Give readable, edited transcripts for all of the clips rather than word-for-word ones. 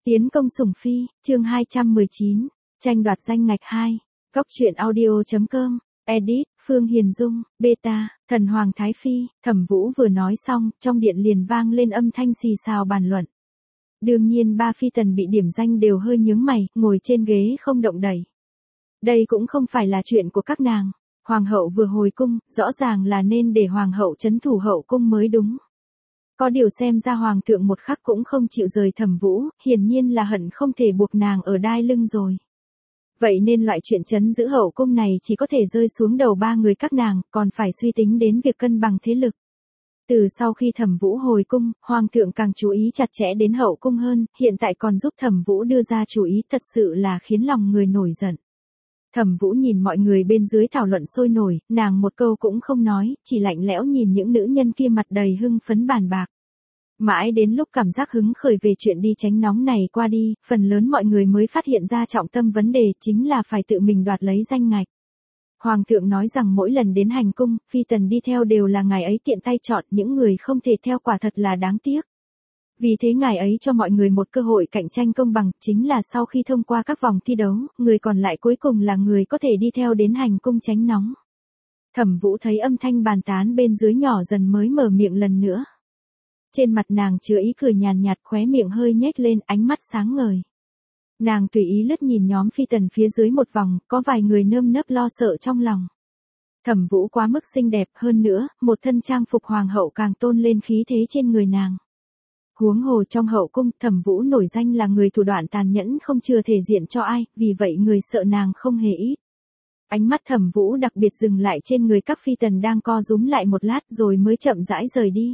Tiến công sủng phi, chương 219, tranh đoạt danh ngạch 2. Góc truyện audio.com, edit, Phương Hiền Dung, beta, thần Hoàng Thái Phi. Thẩm Vũ vừa nói xong, trong điện liền vang lên âm thanh xì xào bàn luận. Đương nhiên ba phi tần bị điểm danh đều hơi nhướng mày, ngồi trên ghế không động đậy. Đây cũng không phải là chuyện của các nàng. Hoàng hậu vừa hồi cung, rõ ràng là nên để hoàng hậu trấn thủ hậu cung mới đúng. Có điều xem ra hoàng thượng một khắc cũng không chịu rời Thẩm Vũ, hiển nhiên là hận không thể buộc nàng ở đai lưng rồi. Vậy nên loại chuyện trấn giữ hậu cung này chỉ có thể rơi xuống đầu ba người các nàng, còn phải suy tính đến việc cân bằng thế lực. Từ sau khi Thẩm Vũ hồi cung, hoàng thượng càng chú ý chặt chẽ đến hậu cung hơn, hiện tại còn giúp Thẩm Vũ đưa ra chú ý, thật sự là khiến lòng người nổi giận. Thẩm Vũ nhìn mọi người bên dưới thảo luận sôi nổi, nàng một câu cũng không nói, chỉ lạnh lẽo nhìn những nữ nhân kia mặt đầy hưng phấn bàn bạc. Mãi đến lúc cảm giác hứng khởi về chuyện đi tránh nóng này qua đi, phần lớn mọi người mới phát hiện ra trọng tâm vấn đề chính là phải tự mình đoạt lấy danh ngạch. Hoàng thượng nói rằng mỗi lần đến hành cung, phi tần đi theo đều là ngài ấy tiện tay chọn, những người không thể theo quả thật là đáng tiếc. Vì thế ngài ấy cho mọi người một cơ hội cạnh tranh công bằng, chính là sau khi thông qua các vòng thi đấu, người còn lại cuối cùng là người có thể đi theo đến hành cung tránh nóng. Thẩm Vũ thấy âm thanh bàn tán bên dưới nhỏ dần mới mở miệng lần nữa. Trên mặt nàng chứa ý cười nhàn nhạt, khóe miệng hơi nhếch lên, ánh mắt sáng ngời. Nàng tùy ý lướt nhìn nhóm phi tần phía dưới một vòng, có vài người nơm nớp lo sợ trong lòng. Thẩm Vũ quá mức xinh đẹp, hơn nữa, một thân trang phục hoàng hậu càng tôn lên khí thế trên người nàng. Huống hồ trong hậu cung, Thẩm Vũ nổi danh là người thủ đoạn tàn nhẫn không chừa thể diện cho ai, vì vậy người sợ nàng không hề ít. Ánh mắt Thẩm Vũ đặc biệt dừng lại trên người các phi tần đang co rúm lại một lát rồi mới chậm rãi rời đi.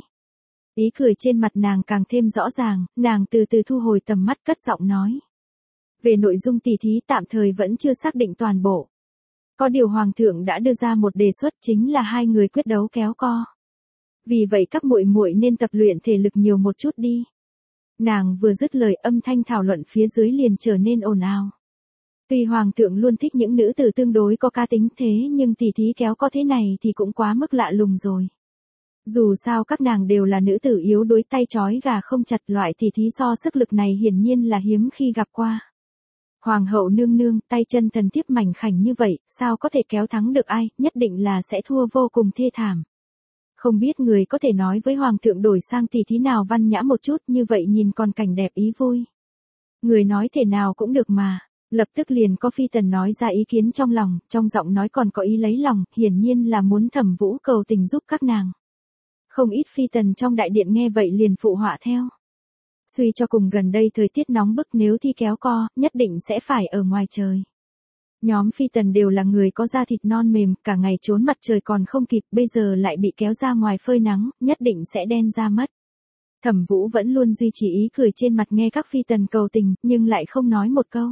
Ý cười trên mặt nàng càng thêm rõ ràng, nàng từ từ thu hồi tầm mắt cất giọng nói. Về nội dung tỉ thí tạm thời vẫn chưa xác định toàn bộ. Có điều hoàng thượng đã đưa ra một đề xuất, chính là hai người quyết đấu kéo co. Vì vậy các muội muội nên tập luyện thể lực nhiều một chút đi. Nàng vừa dứt lời, âm thanh thảo luận phía dưới liền trở nên ồn ào. Tuy hoàng thượng luôn thích những nữ tử tương đối có cá tính thế nhưng tỉ thí kéo co thế này thì cũng quá mức lạ lùng rồi. Dù sao các nàng đều là nữ tử yếu đuối, tay trói gà không chặt, loại tỉ thí so sức lực này hiển nhiên là hiếm khi gặp qua. Hoàng hậu nương nương, tay chân thần thiếp mảnh khảnh như vậy, sao có thể kéo thắng được ai, nhất định là sẽ thua vô cùng thê thảm. Không biết người có thể nói với hoàng thượng đổi sang tỉ thí nào văn nhã một chút, như vậy nhìn còn cảnh đẹp ý vui. Người nói thể nào cũng được mà. Lập tức liền có phi tần nói ra ý kiến trong lòng, trong giọng nói còn có ý lấy lòng, hiển nhiên là muốn Thẩm Vũ cầu tình giúp các nàng. Không ít phi tần trong đại điện nghe vậy liền phụ họa theo. Suy cho cùng gần đây thời tiết nóng bức, nếu thi kéo co, nhất định sẽ phải ở ngoài trời. Nhóm phi tần đều là người có da thịt non mềm, cả ngày trốn mặt trời còn không kịp, bây giờ lại bị kéo ra ngoài phơi nắng, nhất định sẽ đen da mất. Thẩm Vũ vẫn luôn duy trì ý cười trên mặt nghe các phi tần cầu tình, nhưng lại không nói một câu.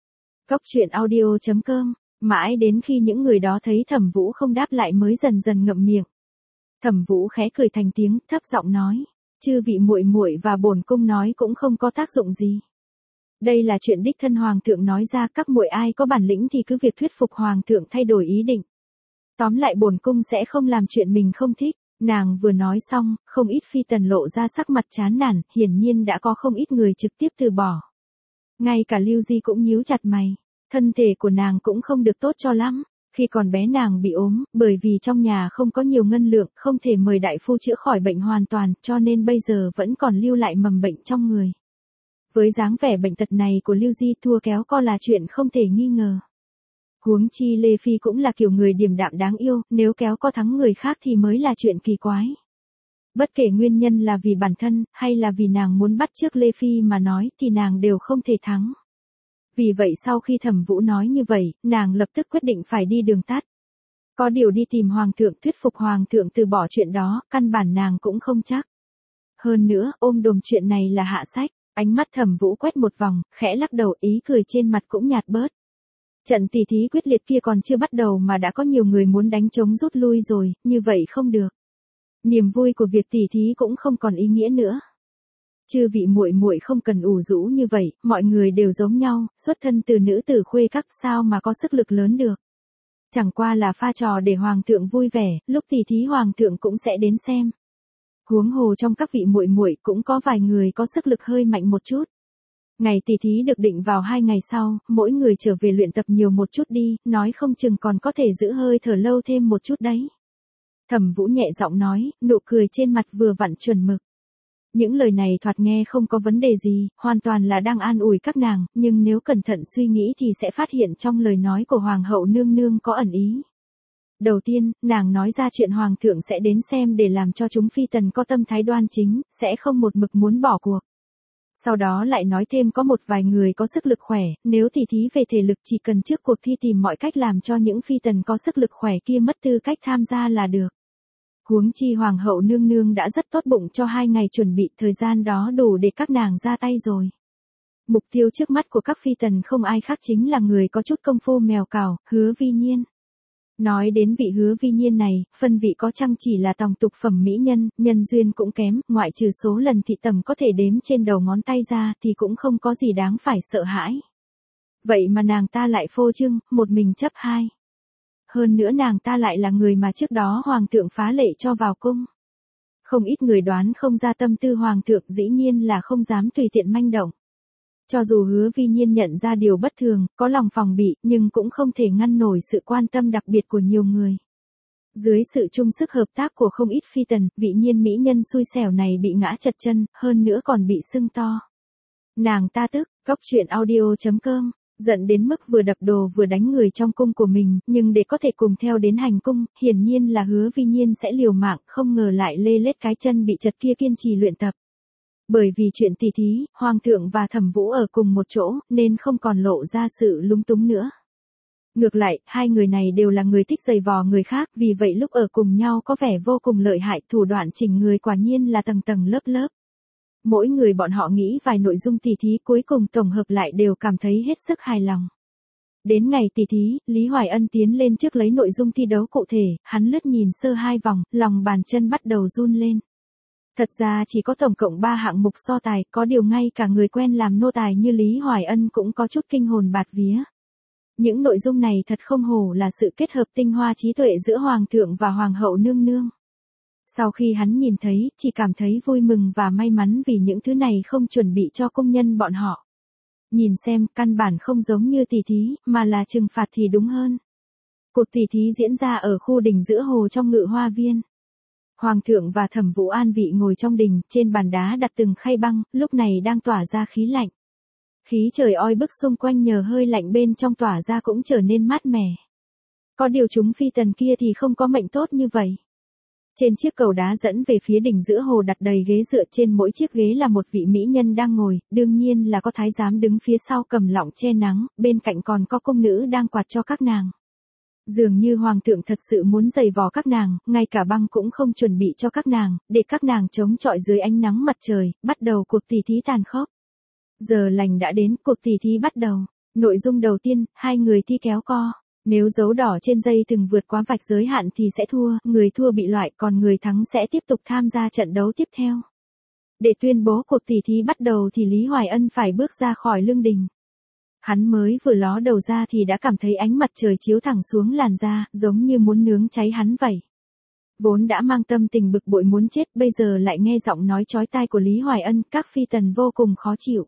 Góc truyện audio.com, mãi đến khi những người đó thấy Thẩm Vũ không đáp lại mới dần dần ngậm miệng. Thẩm Vũ khẽ cười thành tiếng, thấp giọng nói, chư vị muội muội và bổn cung nói cũng không có tác dụng gì. Đây là chuyện đích thân hoàng thượng nói ra, các muội ai có bản lĩnh thì cứ việc thuyết phục hoàng thượng thay đổi ý định. Tóm lại bổn cung sẽ không làm chuyện mình không thích. Nàng vừa nói xong, không ít phi tần lộ ra sắc mặt chán nản, hiển nhiên đã có không ít người trực tiếp từ bỏ. Ngay cả Lưu Di cũng nhíu chặt mày, thân thể của nàng cũng không được tốt cho lắm. Khi còn bé nàng bị ốm, bởi vì trong nhà không có nhiều ngân lượng, không thể mời đại phu chữa khỏi bệnh hoàn toàn, cho nên bây giờ vẫn còn lưu lại mầm bệnh trong người. Với dáng vẻ bệnh tật này của Lưu Di, thua kéo co là chuyện không thể nghi ngờ. Huống chi Lê Phi cũng là kiểu người điềm đạm đáng yêu, nếu kéo co thắng người khác thì mới là chuyện kỳ quái. Bất kể nguyên nhân là vì bản thân, hay là vì nàng muốn bắt chước Lê Phi mà nói, thì nàng đều không thể thắng. Vì vậy sau khi Thẩm Vũ nói như vậy, nàng lập tức quyết định phải đi đường tắt. Có điều đi tìm hoàng thượng thuyết phục hoàng thượng từ bỏ chuyện đó, căn bản nàng cũng không chắc. Hơn nữa, ôm đồm chuyện này là hạ sách, ánh mắt Thẩm Vũ quét một vòng, khẽ lắc đầu, ý cười trên mặt cũng nhạt bớt. Trận tỉ thí quyết liệt kia còn chưa bắt đầu mà đã có nhiều người muốn đánh trống rút lui rồi, như vậy không được. Niềm vui của việc tỉ thí cũng không còn ý nghĩa nữa. Chư vị muội muội không cần ủ rũ như vậy, mọi người đều giống nhau, xuất thân từ nữ tử khuê các, sao mà có sức lực lớn được. Chẳng qua là pha trò để hoàng thượng vui vẻ, lúc tỉ thí hoàng thượng cũng sẽ đến xem. Huống hồ trong các vị muội muội cũng có vài người có sức lực hơi mạnh một chút. Ngày tỷ thí được định vào 2 ngày sau, mỗi người trở về luyện tập nhiều một chút đi, nói không chừng còn có thể giữ hơi thở lâu thêm một chút đấy. Thẩm Vũ nhẹ giọng nói, nụ cười trên mặt vừa vặn chuẩn mực. Những lời này thoạt nghe không có vấn đề gì, hoàn toàn là đang an ủi các nàng, nhưng nếu cẩn thận suy nghĩ thì sẽ phát hiện trong lời nói của Hoàng hậu nương nương có ẩn ý. Đầu tiên, nàng nói ra chuyện Hoàng thượng sẽ đến xem để làm cho chúng phi tần có tâm thái đoan chính, sẽ không một mực muốn bỏ cuộc. Sau đó lại nói thêm có một vài người có sức lực khỏe, nếu tỷ thí về thể lực chỉ cần trước cuộc thi tìm mọi cách làm cho những phi tần có sức lực khỏe kia mất tư cách tham gia là được. Huống chi Hoàng hậu nương nương đã rất tốt bụng cho 2 ngày chuẩn bị, thời gian đó đủ để các nàng ra tay rồi. Mục tiêu trước mắt của các phi tần không ai khác chính là người có chút công phu mèo cào, Hứa Vi Nhiên. Nói đến vị Hứa Vi Nhiên này, phân vị có chăng chỉ là tòng tục phẩm mỹ nhân, nhân duyên cũng kém, ngoại trừ số lần thị tầm có thể đếm trên đầu ngón tay ra thì cũng không có gì đáng phải sợ hãi. Vậy mà nàng ta lại phô trương, một mình chấp 2. Hơn nữa nàng ta lại là người mà trước đó Hoàng thượng phá lệ cho vào cung. Không ít người đoán không ra tâm tư Hoàng thượng, dĩ nhiên là không dám tùy tiện manh động. Cho dù Hứa Vi Nhiên nhận ra điều bất thường, có lòng phòng bị, nhưng cũng không thể ngăn nổi sự quan tâm đặc biệt của nhiều người. Dưới sự chung sức hợp tác của không ít phi tần, vị Nhiên mỹ nhân xui xẻo này bị ngã chật chân, hơn nữa còn bị sưng to. Nàng ta tức, Cóc Truyện Audio.com, giận đến mức vừa đập đồ vừa đánh người trong cung của mình, nhưng để có thể cùng theo đến hành cung, hiển nhiên là Hứa Vi Nhiên sẽ liều mạng, không ngờ lại lê lết cái chân bị chật kia kiên trì luyện tập. Bởi vì chuyện tỷ thí, Hoàng thượng và Thẩm Vũ ở cùng một chỗ, nên không còn lộ ra sự lúng túng nữa. Ngược lại, hai người này đều là người thích giày vò người khác, vì vậy lúc ở cùng nhau có vẻ vô cùng lợi hại, thủ đoạn chỉnh người quả nhiên là tầng tầng lớp lớp. Mỗi người bọn họ nghĩ vài nội dung tỷ thí cuối cùng tổng hợp lại đều cảm thấy hết sức hài lòng. Đến ngày tỷ thí, Lý Hoài Ân tiến lên trước lấy nội dung thi đấu cụ thể, hắn lướt nhìn sơ 2 vòng, lòng bàn chân bắt đầu run lên. Thật ra chỉ có tổng cộng 3 hạng mục so tài, có điều ngay cả người quen làm nô tài như Lý Hoài Ân cũng có chút kinh hồn bạt vía. Những nội dung này thật không hổ là sự kết hợp tinh hoa trí tuệ giữa Hoàng thượng và Hoàng hậu nương nương. Sau khi hắn nhìn thấy, chỉ cảm thấy vui mừng và may mắn vì những thứ này không chuẩn bị cho công nhân bọn họ. Nhìn xem, căn bản không giống như tỷ thí, mà là trừng phạt thì đúng hơn. Cuộc tỷ thí diễn ra ở khu đình giữa hồ trong Ngự Hoa Viên. Hoàng thượng và Thẩm Vũ an vị ngồi trong đình, trên bàn đá đặt từng khay băng, lúc này đang tỏa ra khí lạnh. Khí trời oi bức xung quanh nhờ hơi lạnh bên trong tỏa ra cũng trở nên mát mẻ. Có điều chúng phi tần kia thì không có mệnh tốt như vậy. Trên chiếc cầu đá dẫn về phía đỉnh giữa hồ đặt đầy ghế dựa, trên mỗi chiếc ghế là một vị mỹ nhân đang ngồi, đương nhiên là có thái giám đứng phía sau cầm lọng che nắng, bên cạnh còn có cung nữ đang quạt cho các nàng. Dường như Hoàng thượng thật sự muốn giày vò các nàng, ngay cả băng cũng không chuẩn bị cho các nàng, để các nàng chống chọi dưới ánh nắng mặt trời, bắt đầu cuộc tỷ thí tàn khốc. Giờ lành đã đến, cuộc tỷ thí bắt đầu. Nội dung đầu tiên, 2 người thi kéo co. Nếu dấu đỏ trên dây từng vượt quá vạch giới hạn thì sẽ thua, người thua bị loại, còn người thắng sẽ tiếp tục tham gia trận đấu tiếp theo. Để tuyên bố cuộc tỷ thí bắt đầu thì Lý Hoài Ân phải bước ra khỏi lương đình. Hắn mới vừa ló đầu ra thì đã cảm thấy ánh mặt trời chiếu thẳng xuống làn da, giống như muốn nướng cháy hắn vậy. Vốn đã mang tâm tình bực bội muốn chết, bây giờ lại nghe giọng nói chói tai của Lý Hoài Ân, các phi tần vô cùng khó chịu.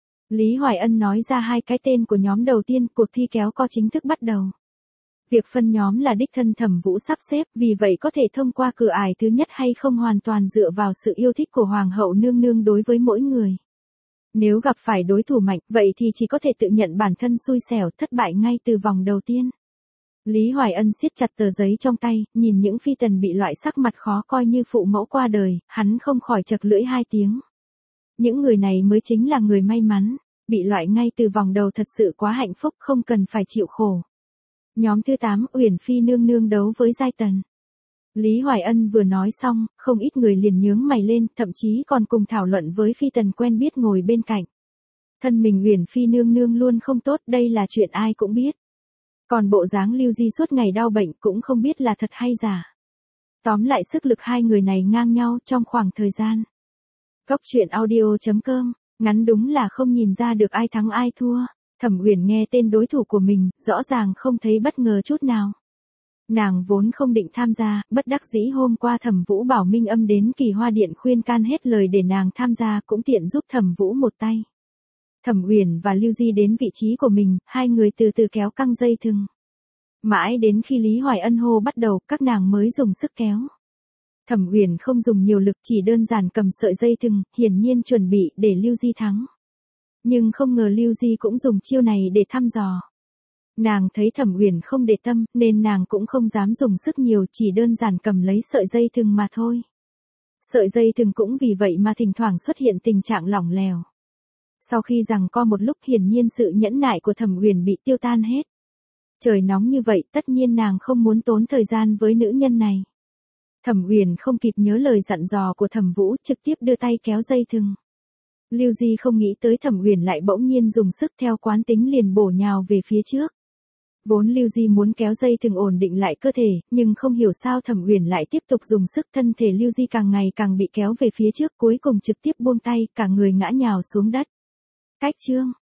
Lý Hoài Ân nói ra 2 cái tên của nhóm đầu tiên, cuộc thi kéo co chính thức bắt đầu. Việc phân nhóm là đích thân Thẩm Vũ sắp xếp, vì vậy có thể thông qua cửa ải thứ nhất hay không hoàn toàn dựa vào sự yêu thích của Hoàng hậu nương nương đối với mỗi người. Nếu gặp phải đối thủ mạnh, vậy thì chỉ có thể tự nhận bản thân xui xẻo, thất bại ngay từ vòng đầu tiên. Lý Hoài Ân siết chặt tờ giấy trong tay, nhìn những phi tần bị loại sắc mặt khó coi như phụ mẫu qua đời, hắn không khỏi chật lưỡi 2 tiếng. Những người này mới chính là người may mắn, bị loại ngay từ vòng đầu thật sự quá hạnh phúc, không cần phải chịu khổ. Nhóm thứ 8, Uyển Phi nương nương đấu với Giai Tần. Lý Hoài Ân vừa nói xong, không ít người liền nhướng mày lên, thậm chí còn cùng thảo luận với phi tần quen biết ngồi bên cạnh. Thân mình Uyển Phi nương nương luôn không tốt, đây là chuyện ai cũng biết. Còn bộ dáng Lưu Di suốt ngày đau bệnh cũng không biết là thật hay giả. Tóm lại sức lực 2 người này ngang nhau trong khoảng thời gian. Cóc Truyện Audio.com, ngắn đúng là không nhìn ra được ai thắng ai thua. Thẩm Uyển nghe tên đối thủ của mình, rõ ràng không thấy bất ngờ chút nào. Nàng vốn không định tham gia, bất đắc dĩ hôm qua Thẩm Vũ bảo Minh Âm đến Kỳ Hoa Điện khuyên can hết lời để nàng tham gia, cũng tiện giúp Thẩm Vũ một tay. Thẩm Uyển và Lưu Di đến vị trí của mình, hai người từ từ kéo căng dây thừng. Mãi đến khi Lý Hoài Ân hô bắt đầu, các nàng mới dùng sức kéo. Thẩm Uyển không dùng nhiều lực, chỉ đơn giản cầm sợi dây thừng, hiển nhiên chuẩn bị để Lưu Di thắng. Nhưng không ngờ Lưu Di cũng dùng chiêu này để thăm dò. Nàng thấy Thẩm Uyển không để tâm, nên nàng cũng không dám dùng sức nhiều, chỉ đơn giản cầm lấy sợi dây thừng mà thôi. Sợi dây thừng cũng vì vậy mà thỉnh thoảng xuất hiện tình trạng lỏng lẻo. Sau khi giằng co một lúc, hiển nhiên sự nhẫn nại của Thẩm Uyển bị tiêu tan hết. Trời nóng như vậy, tất nhiên nàng không muốn tốn thời gian với nữ nhân này. Thẩm Uyển không kịp nhớ lời dặn dò của Thẩm Vũ, trực tiếp đưa tay kéo dây thừng. Lưu Di không nghĩ tới Thẩm Uyển lại bỗng nhiên dùng sức, theo quán tính liền bổ nhào về phía trước. Vốn Lưu Di muốn kéo dây thừng ổn định lại cơ thể, nhưng không hiểu sao Thẩm Uyển lại tiếp tục dùng sức, thân thể Lưu Di càng ngày càng bị kéo về phía trước, cuối cùng trực tiếp buông tay, cả người ngã nhào xuống đất. Cách chương